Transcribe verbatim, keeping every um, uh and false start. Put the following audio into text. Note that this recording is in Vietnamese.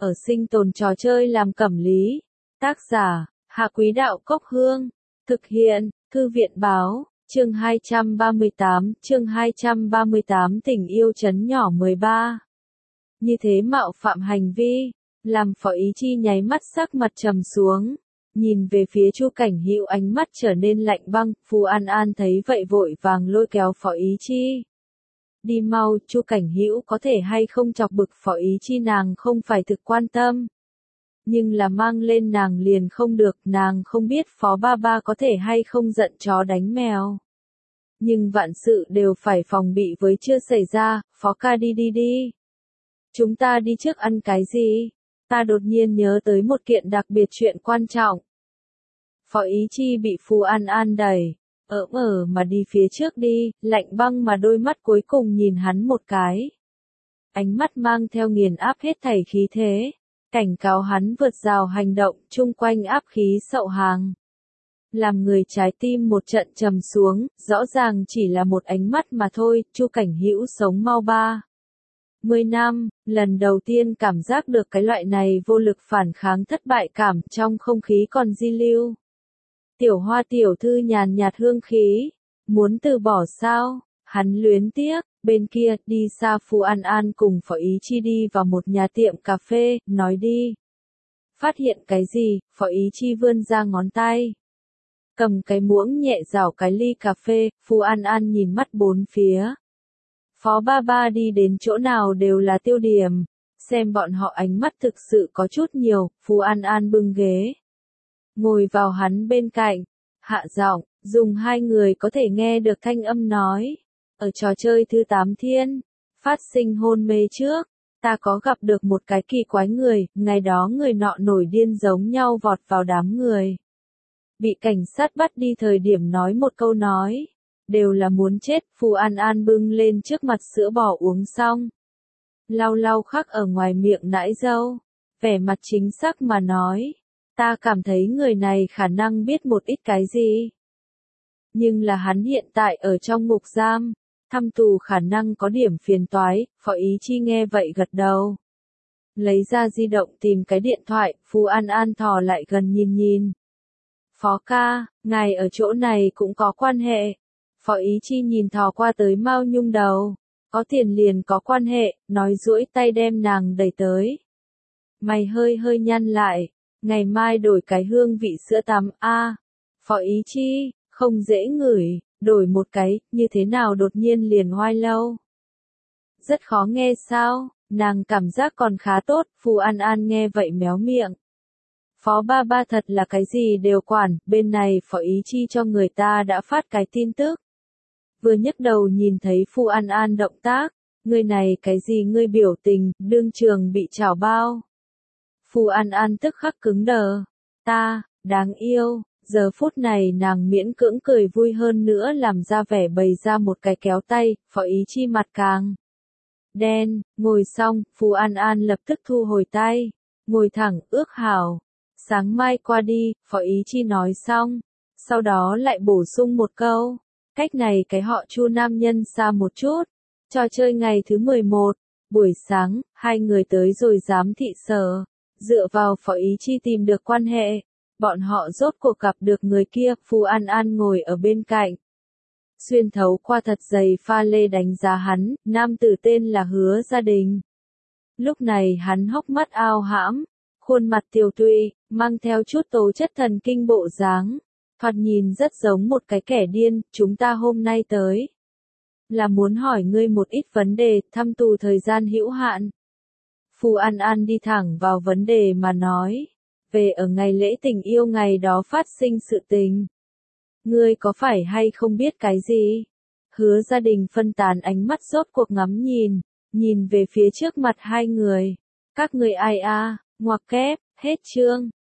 ở sinh tồn trò chơi làm cẩm lý. Tác giả, Hạ Quý Đạo Cốc Hương. Thực hiện, Thư viện Báo, chương hai trăm ba mươi tám, chương hai trăm ba mươi tám tình yêu trấn nhỏ mười ba. Như thế mạo phạm hành vi, làm Phó Ý Chi nháy mắt sắc mặt trầm xuống. Nhìn về phía Chu Cảnh Hữu ánh mắt trở nên lạnh băng, Phù An An thấy vậy vội vàng lôi kéo Phó Ý Chi. Đi mau, Chu Cảnh Hữu có thể hay không chọc bực Phó Ý Chi nàng không phải thực quan tâm. Nhưng là mang lên nàng liền không được, nàng không biết Phó Ba Ba có thể hay không giận chó đánh mèo. Nhưng vạn sự đều phải phòng bị với chưa xảy ra, Phó ca đi đi đi. Chúng ta đi trước ăn cái gì? Ta đột nhiên nhớ tới một kiện đặc biệt chuyện quan trọng. Phó Ý Chi bị Phù An An đẩy, ỡm ở mà đi phía trước đi, lạnh băng mà đôi mắt cuối cùng nhìn hắn một cái. Ánh mắt mang theo nghiền áp hết thảy khí thế, cảnh cáo hắn vượt rào hành động, chung quanh áp khí sậu hàng. Làm người trái tim một trận trầm xuống, rõ ràng chỉ là một ánh mắt mà thôi, Chu Cảnh Hữu sống mau ba. Mười năm, lần đầu tiên cảm giác được cái loại này vô lực phản kháng thất bại cảm trong không khí còn di lưu. Tiểu Hoa tiểu thư nhàn nhạt hương khí, muốn từ bỏ sao, hắn luyến tiếc, bên kia, đi xa Phù An An cùng Phó Ý Chi đi vào một nhà tiệm cà phê, nói đi. Phát hiện cái gì, Phó Ý Chi vươn ra ngón tay. Cầm cái muỗng nhẹ rảo cái ly cà phê, Phù An An nhìn mắt bốn phía. Phó Ba Ba đi đến chỗ nào đều là tiêu điểm, xem bọn họ ánh mắt thực sự có chút nhiều, Phù An An bưng ghế. Ngồi vào hắn bên cạnh, hạ giọng, dùng hai người có thể nghe được thanh âm nói. Ở trò chơi thứ tám thiên, phát sinh hôn mê trước, ta có gặp được một cái kỳ quái người, ngày đó người nọ nổi điên giống nhau vọt vào đám người. Bị cảnh sát bắt đi thời điểm nói một câu nói. Đều là muốn chết, Phù An An bưng lên trước mặt sữa bò uống xong. Lau lau khắc ở ngoài miệng nãi dâu, vẻ mặt chính xác mà nói. Ta cảm thấy người này khả năng biết một ít cái gì. Nhưng là hắn hiện tại ở trong ngục giam, thăm tù khả năng có điểm phiền toái, Phó Ý Chi nghe vậy gật đầu. Lấy ra di động tìm cái điện thoại, Phù An An thò lại gần nhìn nhìn. Phó ca, ngài ở chỗ này cũng có quan hệ. Phó Ý Chi nhìn thò qua tới Mao Nhung đầu, có tiền liền có quan hệ, nói duỗi tay đem nàng đẩy tới. Mày hơi hơi nhăn lại, ngày mai đổi cái hương vị sữa tắm a. À, Phó Ý Chi, không dễ ngửi, đổi một cái, như thế nào đột nhiên liền hoai lâu. Rất khó nghe sao, nàng cảm giác còn khá tốt, Phù An An nghe vậy méo miệng. Phó Ba Ba thật là cái gì đều quản, bên này Phó Ý Chi cho người ta đã phát cái tin tức. Vừa nhấc đầu nhìn thấy Phù An An động tác, người này cái gì ngươi biểu tình, đương trường bị chảo bao. Phù An An tức khắc cứng đờ, ta, đáng yêu, giờ phút này nàng miễn cưỡng cười vui hơn nữa làm ra vẻ bày ra một cái kéo tay, Phó Ý Chi mặt càng đen, ngồi xong, Phù An An lập tức thu hồi tay, ngồi thẳng, ước hảo, sáng mai qua đi, Phó Ý Chi nói xong, sau đó lại bổ sung một câu. Cách này cái họ Chu nam nhân xa một chút. Trò chơi ngày thứ mười một, buổi sáng, hai người tới rồi giám thị sở. Dựa vào Phó Ý Chi tìm được quan hệ. Bọn họ rốt cuộc gặp được người kia, Phù An An ngồi ở bên cạnh. Xuyên thấu qua thật dày pha lê đánh giá hắn, nam tử tên là Hứa Gia Đình. Lúc này hắn hốc mắt ao hãm, khuôn mặt tiều tụy, mang theo chút tố chất thần kinh bộ dáng. Thoạt nhìn rất giống một cái kẻ điên, chúng ta hôm nay tới. Là muốn hỏi ngươi một ít vấn đề, thăm tù thời gian hữu hạn. Phù An An đi thẳng vào vấn đề mà nói. Về ở ngày lễ tình yêu ngày đó phát sinh sự tình. Ngươi có phải hay không biết cái gì? Hứa Gia Đình phân tán ánh mắt rốt cuộc ngắm nhìn, nhìn về phía trước mặt hai người. Các người ai a, ngoặc kép, hết chương.